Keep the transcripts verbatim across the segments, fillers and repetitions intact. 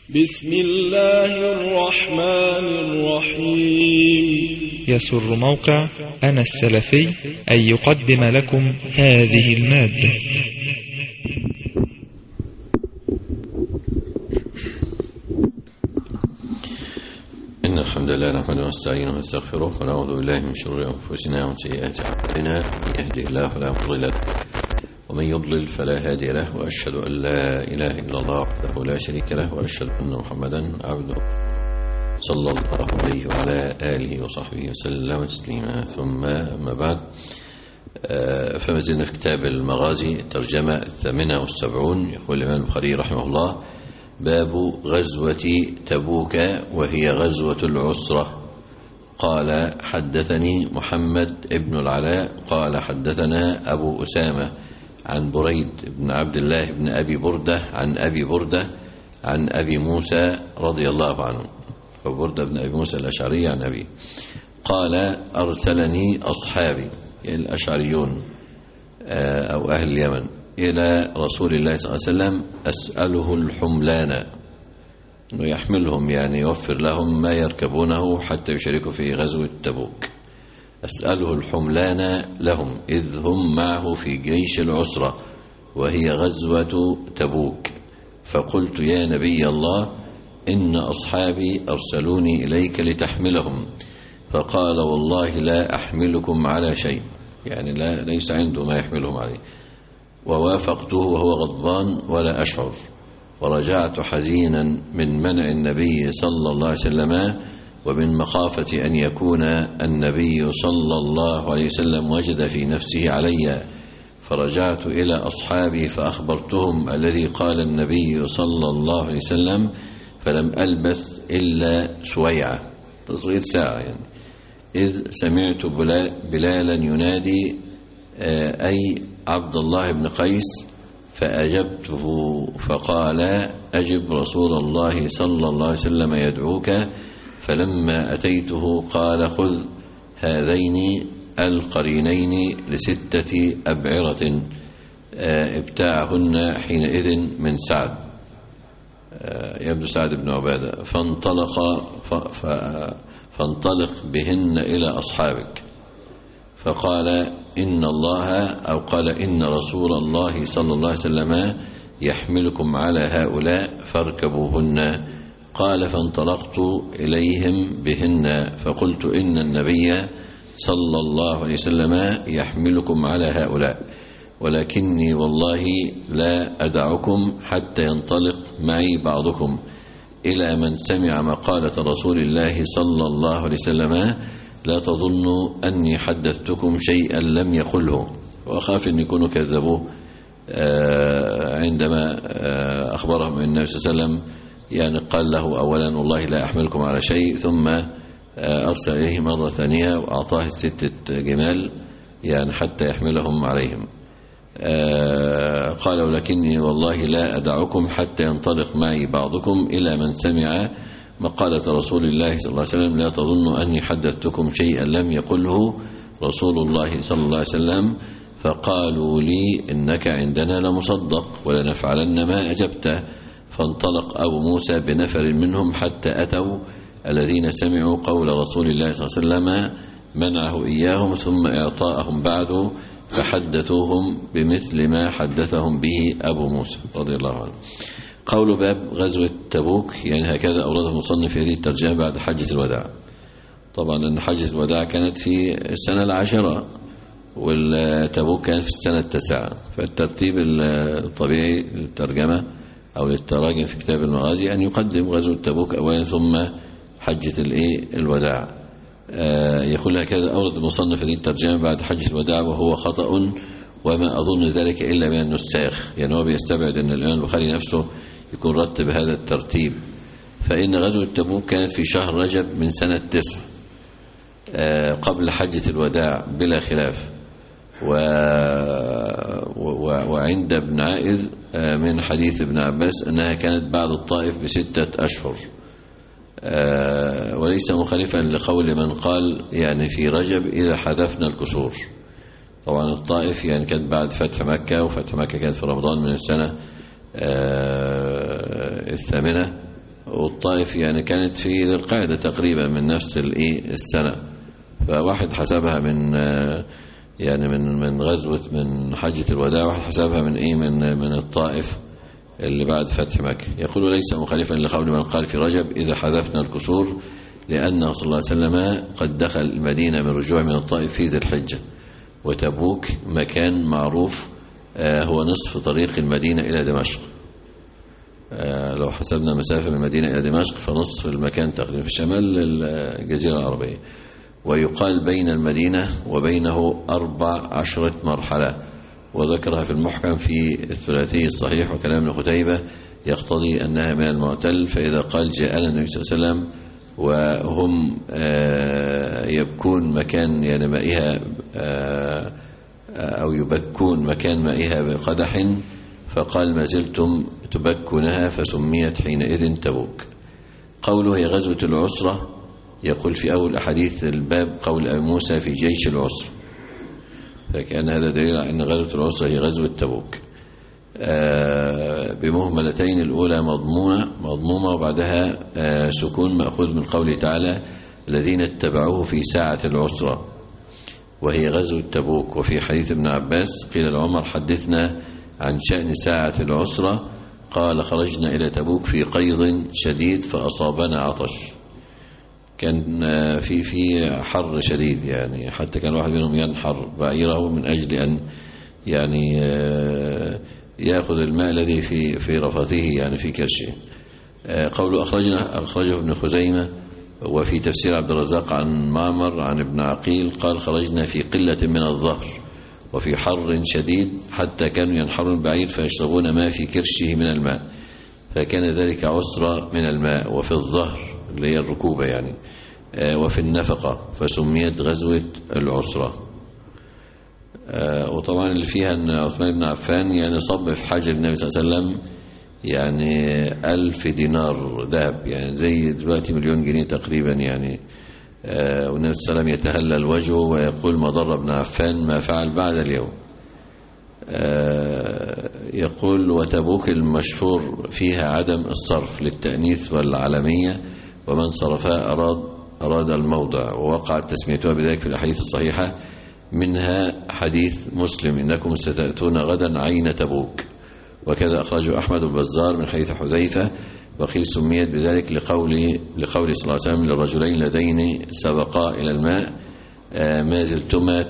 بسم الله الرحمن الرحيم. يسر موقع أنا السلفي أن يقدم لكم هذه المادة. إن الحمد لله نحمده ونستعينه ونستغفره ونعوذ بالله من شرور أنفسنا ومن سيئات أعمالنا، من يهده الله فلا مضل له ومن يضلل فلا هادي له، وأشهد أن لا إله إلا الله وحده لا شريك له، وأشهد أن محمدا عبده صلى الله عليه وعلى آله وصحبه وسلم تسليما. ثم أما بعد، فما زلنا في كتاب المغازي الترجمة الثامنة والسبعون. يقول الإمام البخاري رحمه الله: باب غزوة تبوك وهي غزوة العسرة. قال: حدثني محمد ابن العلاء قال: حدثنا أبو أسامة عن بريد بن عبد الله بن أبي بردة عن أبي بردة عن أبي موسى رضي الله عنه، فبردة بن أبي موسى الأشعري عن أبي قال: أرسلني أصحابي، يعني الأشعريون أو أهل اليمن، إلى رسول الله صلى الله عليه وسلم أسأله الحملان، أنه يحملهم، يعني يوفر لهم ما يركبونه حتى يشاركوا في غزوة تبوك. أسأله الحملان لهم إذ هم معه في جيش العسرة وهي غزوة تبوك. فقلت: يا نبي الله، إن أصحابي أرسلوني إليك لتحملهم. فقال: والله لا أحملكم على شيء، يعني لا ليس عنده ما يحملهم عليه. ووافقته وهو غضبان ولا أشعر، ورجعت حزينا من منع النبي صلى الله عليه وسلم، ومن مخافة أن يكون النبي صلى الله عليه وسلم وجد في نفسه علي. فرجعت إلى أصحابي فأخبرتهم الذي قال النبي صلى الله عليه وسلم، فلم ألبث إلا سويعة، تصغير ساعة يعني، إذ سمعت بلالا ينادي أي عبد الله بن قيس، فأجبته. فقال: أجب، رسول الله صلى الله عليه وسلم يدعوك. فلما أتيته قال: خذ هذين القرينين لستة أبعرة ابتاعهن حينئذ من سعد، يبدو سعد بن عبادة، فانطلق فانطلق بهن إلى أصحابك. فقال: إن الله، أو قال: إن رسول الله صلى الله عليه وسلم يحملكم على هؤلاء فاركبوهن. قال: فانطلقت إليهم بهن فقلت: إن النبي صلى الله عليه وسلم يحملكم على هؤلاء، ولكني والله لا أدعكم حتى ينطلق معي بعضكم إلى من سمع مقالة رسول الله صلى الله عليه وسلم، لا تظنوا أني حدثتكم شيئا لم يقله. وأخاف أن يكونوا كذبوه عندما أخبرهم النبي صلى الله عليه وسلم، يعني قال له أولا: والله لا أحملكم على شيء، ثم أرسل إليه مرة ثانية وأعطاه ستة جمال يعني حتى يحملهم عليهم. قال: ولكني والله لا أدعكم حتى ينطلق معي بعضكم إلى من سمع مقالة رسول الله صلى الله عليه وسلم، لا تظنوا أني حدثتكم شيئا لم يقله رسول الله صلى الله عليه وسلم. فقالوا لي: إنك عندنا لمصدق ولنفعلن ما أجبته. فانطلق أبو موسى بنفر منهم حتى أتوا الذين سمعوا قول رسول الله صلى الله عليه وسلم منعه إياهم، ثم إعطاءهم بعد، فحدثوهم بمثل ما حدثهم به أبو موسى رضي الله عنه. قول باب غزوة تبوك، يعني هكذا أورده المصنف في هذه الترجمة بعد حجة الوداع. طبعا أن حجة الوداع كانت في السنة العاشرة، والتبوك كان في السنة التاسعة، فالترتيب الطبيعي للترجمة أو للتراجم في كتاب المغازي أن يقدم غزوة تبوك أولا ثم حجة الوداع. يقول هكذا أورد المصنف هذه الترجمة بعد حجة الوداع، وهو خطأ، وما أظن ذلك إلا من النساخ، يعني هو بيستبعد أن الإمام البخاري نفسه يكون رتب هذا الترتيب. فإن غزوة تبوك كانت في شهر رجب من سنة تسع قبل حجة الوداع بلا خلاف. و... و... وعند ابن عائذ من حديث ابن عباس أنها كانت بعد الطائف بستة أشهر، وليس مخالفا لقول من قال يعني في رجب إذا حذفنا الكسور. طبعا الطائف يعني كانت بعد فتح مكة، وفتح مكة كانت في رمضان من السنة الثامنة والطائف يعني كانت في ذي القعدة تقريبا من نفس الايه السنة، فواحد حسبها من يعني من من غزوة من حجة الوداع، واحد حسبها من ايه من من الطائف اللي بعد فتح مكة. يقول ليس مخالفا لقول من قال في رجب إذا حذفنا الكسور، لأنه صلى الله عليه وسلم قد دخل المدينة من رجوع من الطائف في ذي الحجة، وتبوك مكان معروف هو نصف طريق المدينة إلى دمشق. لو حسبنا مسافة من المدينة إلى دمشق فنصف المكان تقريبا في شمال الجزيرة العربية. ويقال بين المدينة وبينه أربع عشرة مرحلة، وذكرها في المحكم في الثلاثي الصحيح، وكلام ابن قتيبة يقتضي أنها من المعتل. فإذا قال جاءنا النبي صلى الله عليه وسلم وهم يبكون مكان يعني مائها أو يبكون مكان مائها بقدح، فقال ما زلتم تبكونها فسميت حينئذ تبوك. قوله هي غزوة العسرة، يقول في أول أحاديث الباب قول أبي موسى في جيش العسرة، فكان هذا دليل على أن غزوة العسرة هي غزوة تبوك بمهملتين، الأولى مضمونة مضمومة وبعدها سكون مأخوذ من قوله تعالى الذين اتبعوه في ساعة العسرة، وهي غزوة تبوك. وفي حديث ابن عباس قيل لعمر حدثنا عن شأن ساعة العسرة، قال خرجنا إلى تبوك في قيض شديد فأصابنا عطش، كان في في حر شديد يعني، حتى كان واحد منهم ينحر بعيره من أجل أن يعني يأخذ الماء الذي في في رفاته يعني في كرشه. قوله أخرجنا أخرجه ابن خزيمة، وفي تفسير عبد الرزاق عن معمر عن ابن عقيل قال خرجنا في قلة من الظهر وفي حر شديد حتى كانوا ينحرون بعير فيشربون ما في كرشه من الماء، فكان ذلك عسرة من الماء. وفي الظهر اللي هي الركوبة يعني، وفي النفقة فسميت غزوة العسرة. وطبعا اللي فيها أن عثمان بن عفان يعني صب في حجر النبي صلى الله عليه وسلم يعني ألف دينار ذهب، يعني زي دلوقتي مليون جنيه تقريبا يعني. والنبي صلى الله عليه وسلم يتهلل وجهه ويقول ما ضر ابن عفان ما فعل بعد اليوم. يقول وتبوك المشهور فيها عدم الصرف للتأنيث والعلمية، ومن صرفها أراد أراد الموضع، ووقعت تسميتها بذلك في الأحاديث الصحيحة، منها حديث مسلم إنكم ستأتون غدا عين تبوك، وكذا أخرجه أحمد البزار من حديث حذيفة، وقيل سميت بذلك لقول لقول صلى الله عليه وسلم للرجلين اللذين سبقا إلى الماء ما زلتما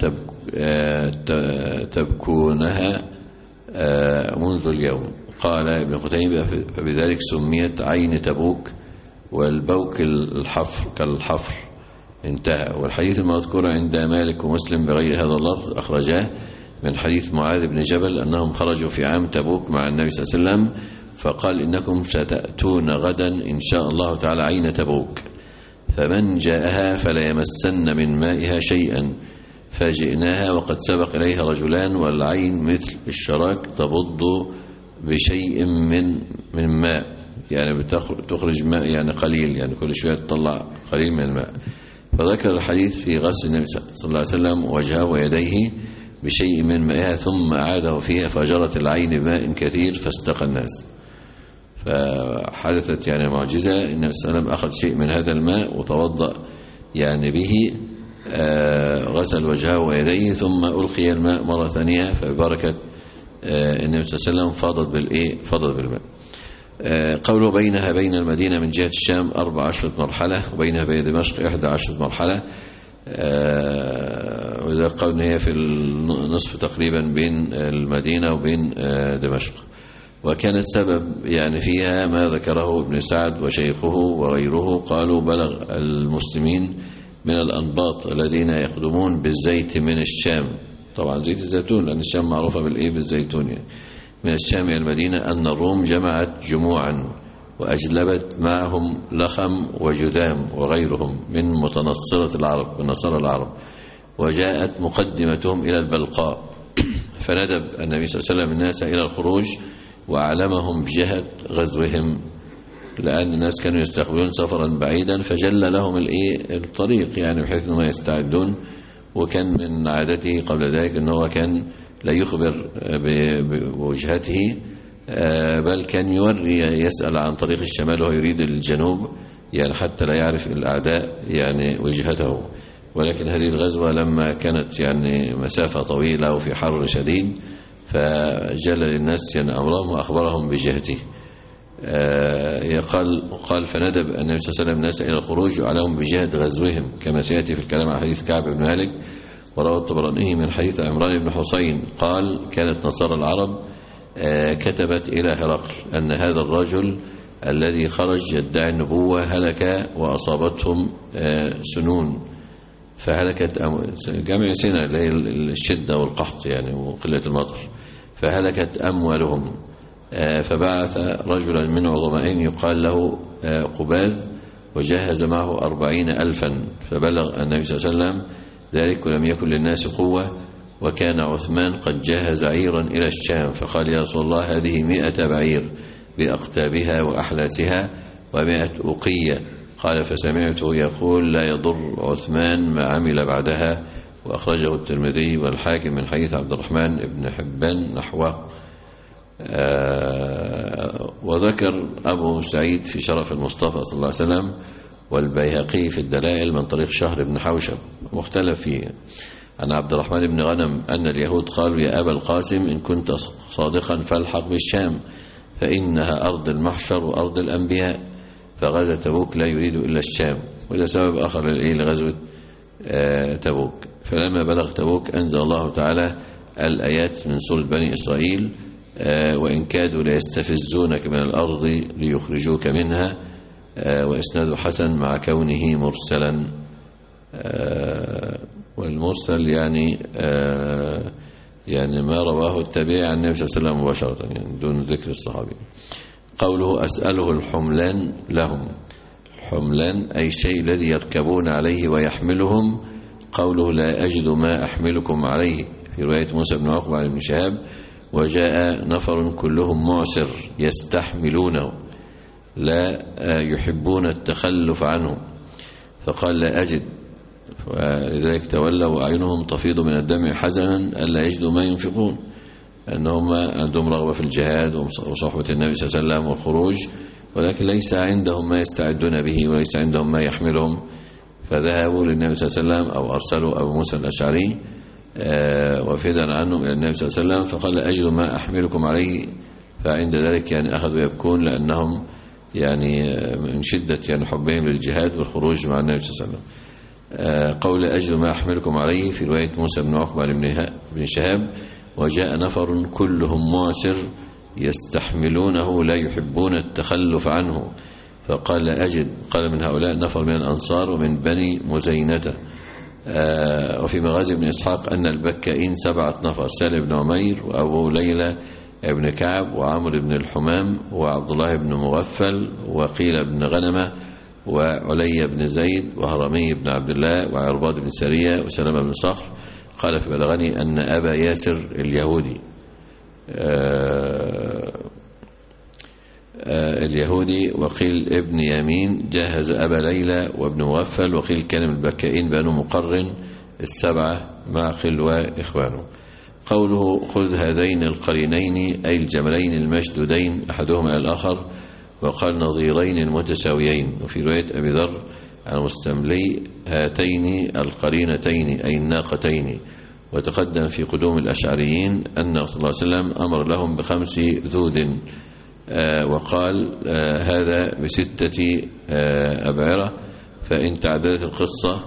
تبكونها منذ اليوم. قال ابن قتيبة فبذلك سميت عين تبوك، والبوك الحفر كالحفر، انتهى. والحديث المذكور عند مالك ومسلم بغير هذا اللفظ أخرجاه من حديث معاذ بن جبل أنهم خرجوا في عام تبوك مع النبي صلى الله عليه وسلم، فقال إنكم ستأتون غدا إن شاء الله تعالى عين تبوك، فمن جاءها فلا يمسن من مائها شيئا، فجئناها وقد سبق إليها رجلان، والعين مثل الشراك تبض بشيء من من ماء، يعني بتخرج ماء يعني قليل، يعني كل شوية تطلع قليل من الماء. فذكر الحديث في غسل النبي صلى الله عليه وسلم وجهه ويديه بشيء من مائها ثم أعاده فيها فجرت العين بماء كثير فاستقى الناس. فحدثت يعني معجزة، النبي صلى الله عليه وسلم أخذ شيء من هذا الماء وتوضأ يعني به، غسل وجهه ويديه ثم ألقي الماء مرة ثانية، فببركة النبي صلى الله عليه وسلم فاضت بالإيه فاضت بالماء. قوله بينها بين المدينة من جهة الشام أربع عشرة مرحلة، وبينها بين دمشق إحدى عشرة مرحلة، وإذا قول هي في النصف تقريبا بين المدينة وبين دمشق. وكان السبب يعني فيها ما ذكره ابن سعد وشيخه وغيره، قالوا بلغ المسلمين من الأنباط الذين يخدمون بالزيت من الشام، طبعا زيت الزيتون لأن الشام معروفة بالإيه بالزيتون يعني، من الشام إلى المدينة أن الروم جمعت جموعا وأجلبت معهم لخم وجذام وغيرهم من متنصرة العرب من نصارى العرب، وجاءت مقدمتهم إلى البلقاء، فندب النبي صلى الله عليه وسلم الناس إلى الخروج وأعلمهم بجهة غزوهم، لأن الناس كانوا يستقبلون سفرا بعيدا، فجل لهم الإيه الطريق يعني بحيث أنهم يستعدون. وكان من عادته قبل ذلك أنه كان لا يخبر بوجهته بل كان يوري يسأل عن طريق الشمال وهو يريد الجنوب، يعني حتى لا يعرف الأعداء يعني وجهته. ولكن هذه الغزوة لما كانت يعني مسافة طويلة وفي حر شديد فجل للناس يعني أمرهم وأخبرهم بجهته. قال قال فندب النبي صلى الله عليه وسلم الناس إلى الخروج وعليهم بجهة غزوهم، كما سيأتي في الكلام عن حديث كعب بن مالك. وروى الطبراني من حديث عمران بن حسين قال كانت نصارى العرب كتبت إلى هرقل أن هذا الرجل الذي خرج يدعي النبوة هلك وأصابتهم سنون، فهلكت جمع سنة اللي هي الشدة والقحط يعني وقلة المطر، فهلكت أموالهم. فبعث رجلا من عظمائهم يقال له قباذ وجهز معه أربعين ألفا، فبلغ النبي صلى الله عليه وسلم ذلك ولم يكن للناس قوة، وكان عثمان قد جهز عيرا إلى الشام، فقال يا رسول الله هذه مئة بعير بأقتابها وأحلاسها ومئة أقية. قال فسمعته يقول لا يضر عثمان ما عمل بعدها، وأخرجه الترمذي والحاكم من حديث عبد الرحمن بن حبان نحوه. آه وذكر أبو سعيد في شرف المصطفى صلى الله عليه وسلم والبيهقي في الدلائل من طريق شهر بن حوشب مختلف فيه عن عبد الرحمن بن غنم أن اليهود قالوا يا أبا القاسم إن كنت صادقا فالحق بالشام فإنها أرض المحشر وأرض الأنبياء، فغزا تبوك لا يريد إلا الشام. وده سبب آخر لغزوة آه تبوك. فلما بلغ تبوك أنزل الله تعالى الآيات من سورة بني إسرائيل آه وإن كادوا ليستفزونك من الأرض ليخرجوك منها، آه وإسناد حسن مع كونه مرسلا. آه والمرسل يعني آه يعني ما رواه التابعي عن النبي صلى الله عليه وسلم مباشرة يعني دون ذكر الصحابي. قوله أسأله الحملان لهم، الحملان أي الشيء الذي يركبون عليه ويحملهم. قوله لا أجد ما أحملكم عليه في رواية موسى بن عقبة عن ابن شهاب وجاء نفر كلهم معسر يستحملونه لا يحبون التخلف عنه، فقال لا أجد، ولذلك تولوا وأعينهم تفيض من الدمع حزنا ألا يجدوا ما ينفقون، أنهم عندهم رغبة في الجهاد وصحبة النبي صلى الله عليه وسلم والخروج، ولكن ليس عندهم ما يستعدون به وليس عندهم ما يحملهم، فذهبوا للنبي صلى الله عليه وسلم أو أرسلوا أبو موسى الأشعري وفدا عنهم إلى النبي صلى الله عليه وسلم فقال أجد ما أحملكم عليه، فعند ذلك يعني أخذوا يبكون لأنهم يعني من شدة يعني حبهم للجهاد والخروج مع النبي صلى الله عليه وسلم. قول أجد ما أحملكم عليه في رواية موسى بن عقبة بن شهاب وجاء نفر كلهم معسر يستحملونه لا يحبون التخلف عنه، فقال لا أجد. قال من هؤلاء نفر من الأنصار ومن بني مزينة. آه وفي مغازي بن إسحاق أن البكائين سبعة نفر، سالم بن عمير وأبو ليلى ابن كعب وعمر بن الحمام وعبد الله بن مغفل وقيل بن غنمة وعلي بن زيد وهرمي بن عبد الله وعرباد بن سرية وسلمة بن صخر. قال فبلغني أن أبا ياسر اليهودي آه آه اليهودي وقيل ابن يمين جهز أبا ليلى وابن مغفل، وقيل كان من البكائين بنو مقرن السبعة معقل وإخوانه. قوله خذ هذين القرينين أي الجملين المشدودين أحدهما إلى الآخر، وقال نظيرين المتساويين. وفي رواية أبي ذر عن مستملي هاتين القرينتين أي الناقتين. وتقدم في قدوم الأشعريين أن صلى الله عليه وسلم أمر لهم بخمس ذود، آه وقال آه هذا بستة آه أبعرة، فإن تعددت القصة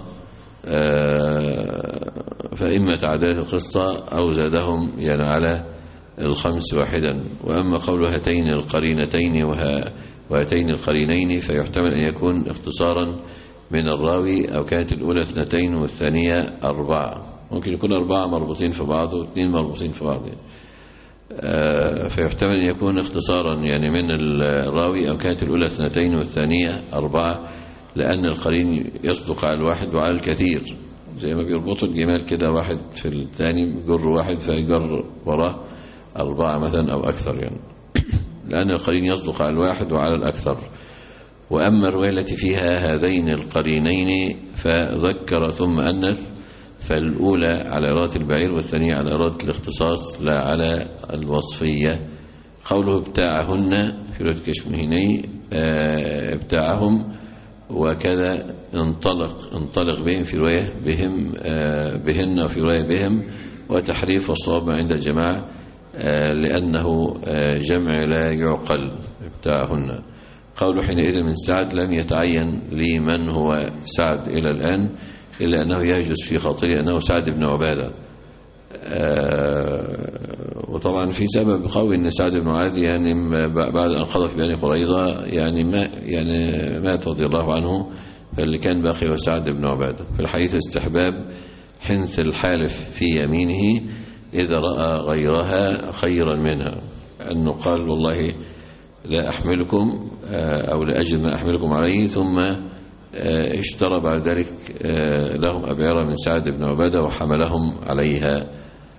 آه فإما تعددت القصة أو زادهم يعني على الخمس واحدا. وأما قول هاتين القرينتين وهاتين القرينين فيحتمل أن يكون اختصارا من الراوي، أو كانت الأولى اثنتين والثانية أربعة، ممكن يكون أربعة مربوطين في بعض واثنين مربوطين في بعض يعني. آه فيحتمل أن يكون اختصارا يعني من الراوي، أو كانت الأولى اثنتين والثانية أربعة، لأن القرين يصدق على الواحد وعلى الكثير، زي ما بيربطوا الجمال كده واحد في الثاني يجر واحد فيجر وراه أربعة مثلا أو أكثر يعني، لأن القرين يصدق على الواحد وعلى الأكثر. وأما الرواية التي فيها هذين القرينين فذكر ثم أنث، فالأولى على إرادة البعير والثانية على إرادة الاختصاص لا على الوصفية. قوله ابتاعهن في رواية كشمهني ابتاعهم، وكذا انطلق انطلق بهم في رواية بهم بهن وفي رواية بهم، وتحريف والصواب عند الجماعة لأنه جمع لا يعقل ابتاعهن. قوله حينئذ من سعد لم يتعين لي من هو سعد إلى الآن، إلا أنه يهجس في خاطري أنه سعد بن عبادة. وطبعا في سبب قوي أن سعد بن معاذ يعني بعد أن قضى في بني قريظة يعني ما يعني مات رضي الله عنه، فاللي كان باقي هو سعد بن عبادة. في الحديث استحباب حنث الحالف في يمينه إذا رأى غيرها خيرا منها، أنه قال والله لا أحملكم أو لا أجد ما أحملكم عليه، ثم اشترى بعد ذلك لهم أبعرة من سعد بن عبادة وحملهم عليها.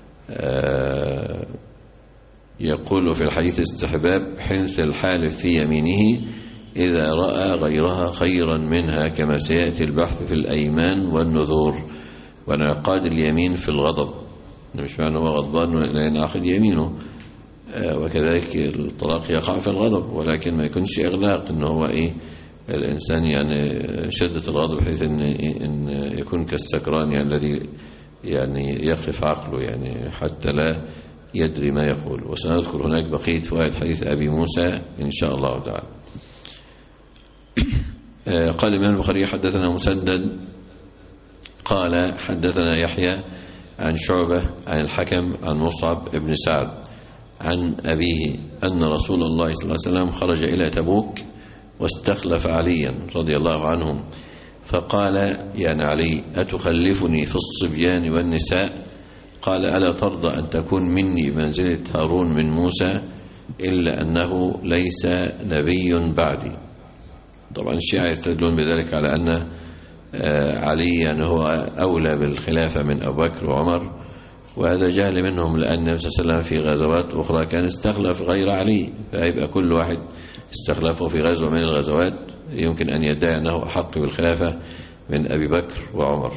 يقول في الحديث استحباب حنث الحالف في يمينه إذا رأى غيرها خيرا منها، كما سيأتي البحث في الأيمان والنذور وانعقاد اليمين في الغضب، مش معنى هو غضبان لا ينعقد يمينه، وكذلك الطلاق يقع في الغضب، ولكن ما يكونش إغلاق إنه هو إيه الإنسان يعني شدة الغضب بحيث إن, إن يكون كالسكران يعني الذي يعني يخف عقله يعني حتى لا يدري ما يقول. وسنذكر هناك بقية فوائد حديث أبي موسى إن شاء الله تعالى. قال الإمام البخاري حدثنا مسدد قال حدثنا يحيى عن شعبة عن الحكم عن مصعب بن سعد عن أبيه أن رسول الله صلى الله عليه وسلم خرج إلى تبوك واستخلف عليا رضي الله عنهم، فقال يعني علي أتخلفني في الصبيان والنساء؟ قال ألا ترضى أن تكون مني منزلة هارون من موسى، إلا أنه ليس نبي بعدي. طبعا الشيعة يستدلون بذلك على أن علي يعني هو أولى بالخلافة من أبو بكر وعمر، وهذا جهل منهم، لأن النبي صلى الله عليه وسلم في غزوات أخرى كان استخلف غير علي، فيبقى كل واحد استخلفه في غزوة من الغزوات يمكن أن يدعي أنه أحق بالخلافة من أبي بكر وعمر.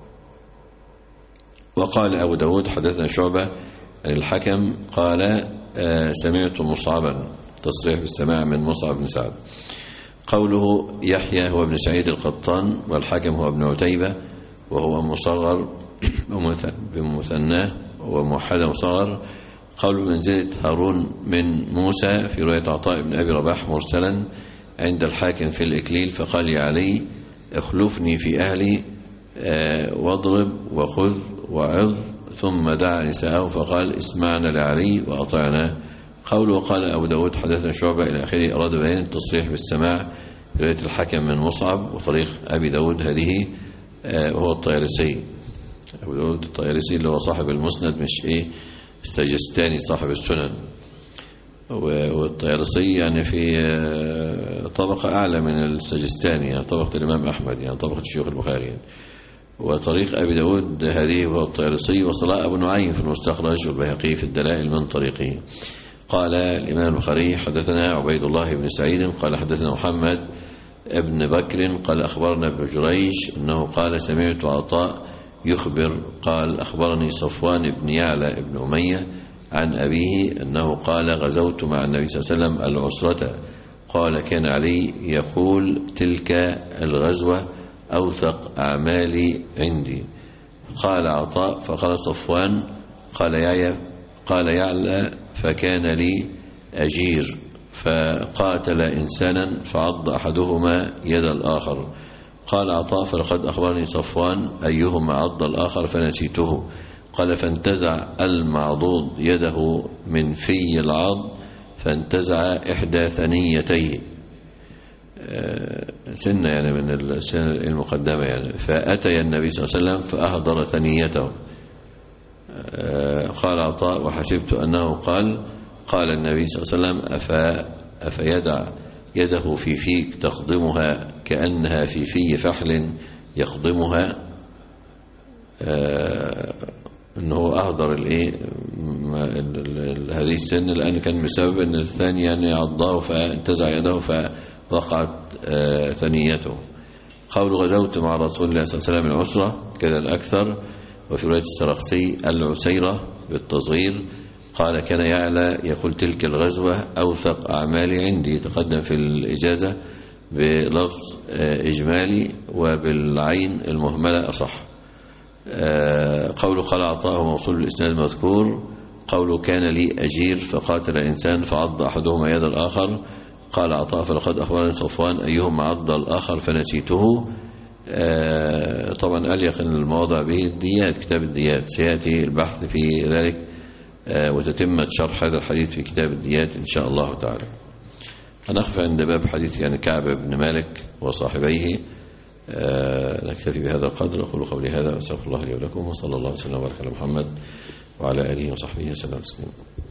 وقال أبو داود حدثنا شعبة عن الحكم قال سمعت مصعبا، تصريح بالسماع من مصعب بن سعد. قوله يحيى هو ابن سعيد القطان، والحكم هو ابن عتيبة وهو مصغر بمثناه وموحدة مصغر. قول منزلة هارون من موسى في رواية عطاء بن أبي رباح مرسلا عند الحاكم في الإكليل، فقال يا علي اخلفني في أهلي واضرب وخذ وعظ، ثم دعا نساءه فقال اسمعنا لعلي وأطعنا. قوله قال أبو داود حدثنا شعبة إلى آخره أراد بيان التصريح بالسماع في رواية الحكم من مصعب وطريق أبي داود هذه وهو الطيالسي. أبو داود الطيالسي اللي هو صاحب المسند، مش إيه السجستاني صاحب السنن، والطيالسي يعني في طبقة أعلى من السجستاني، يعني طبقة الإمام أحمد، يعني طبقة الشيوخ البخاري يعني. وطريق أبي داود هذه هو الطيالسي، وصلاء أبو نعيم في المستخرج والبيهقي في الدلائل من طريقه. قال الإمام البخاري حدثنا عبيد الله بن سعيد قال حدثنا محمد ابن بكر قال أخبرنا ابن جريج أنه قال سمعت عطاء يخبر قال أخبرني صفوان بن يعلى بن أمية عن أبيه أنه قال غزوت مع النبي صلى الله عليه وسلم العسرة، قال كان علي يقول تلك الغزوة أوثق أعمالي عندي. قال عطاء فقال صفوان قال يعلى قال يعلى فكان لي أجير فقاتل إنسانا فعض أحدهما يد الآخر. قال عطاء فلقد أخبرني صفوان أيهما عض الآخر فنسيته. قال فانتزع المعضوض يده من في العض فانتزع إحدى ثنيتيه، سنة يعني من السنة المقدمة يعني، فأتي النبي صلى الله عليه وسلم فأهدر ثنيته. قال عطاء وحسبت أنه قال قال النبي صلى الله عليه وسلم أفا أفيدع يده في فيك تخضمها كأنها في في فحل يخضمها، أنه أهدر الإيه هذه السن لأن كان بسبب أن الثاني يعني عضاه فانتزع يده فوقعت ثنيته. قول غزوت مع رسول الله صلى الله عليه وسلم العسرة كذا الأكثر، وفي رواية السرخسي العسيرة بالتصغير. قال كان يعلى يقول تلك الغزوة أوثق أعمالي عندي. تقدم في الإجازة بلفظ إجمالي وبالعين المهملة أصح. قوله قال عطاء موصول الإسناد المذكور. قوله كان لي أجير فقاتل إنسان فعض أحدهما يد الآخر. قال عطاء فلقد أخبرني صفوان أيهما عض الآخر فنسيته. طبعا أليق المواضع به الديات، كتاب الديات سيأتي البحث في ذلك وتتمة شرح هذا الحديث في كتاب الديات إن شاء الله تعالى. هنقف عند باب حديث يعني كعب بن مالك وصاحبيه. نكتفي بهذا القدر. أقول قولي هذا وأستغفر الله لي ولكم، وصلى الله وسلم وبارك على محمد وعلى آله وصحبه وسلم.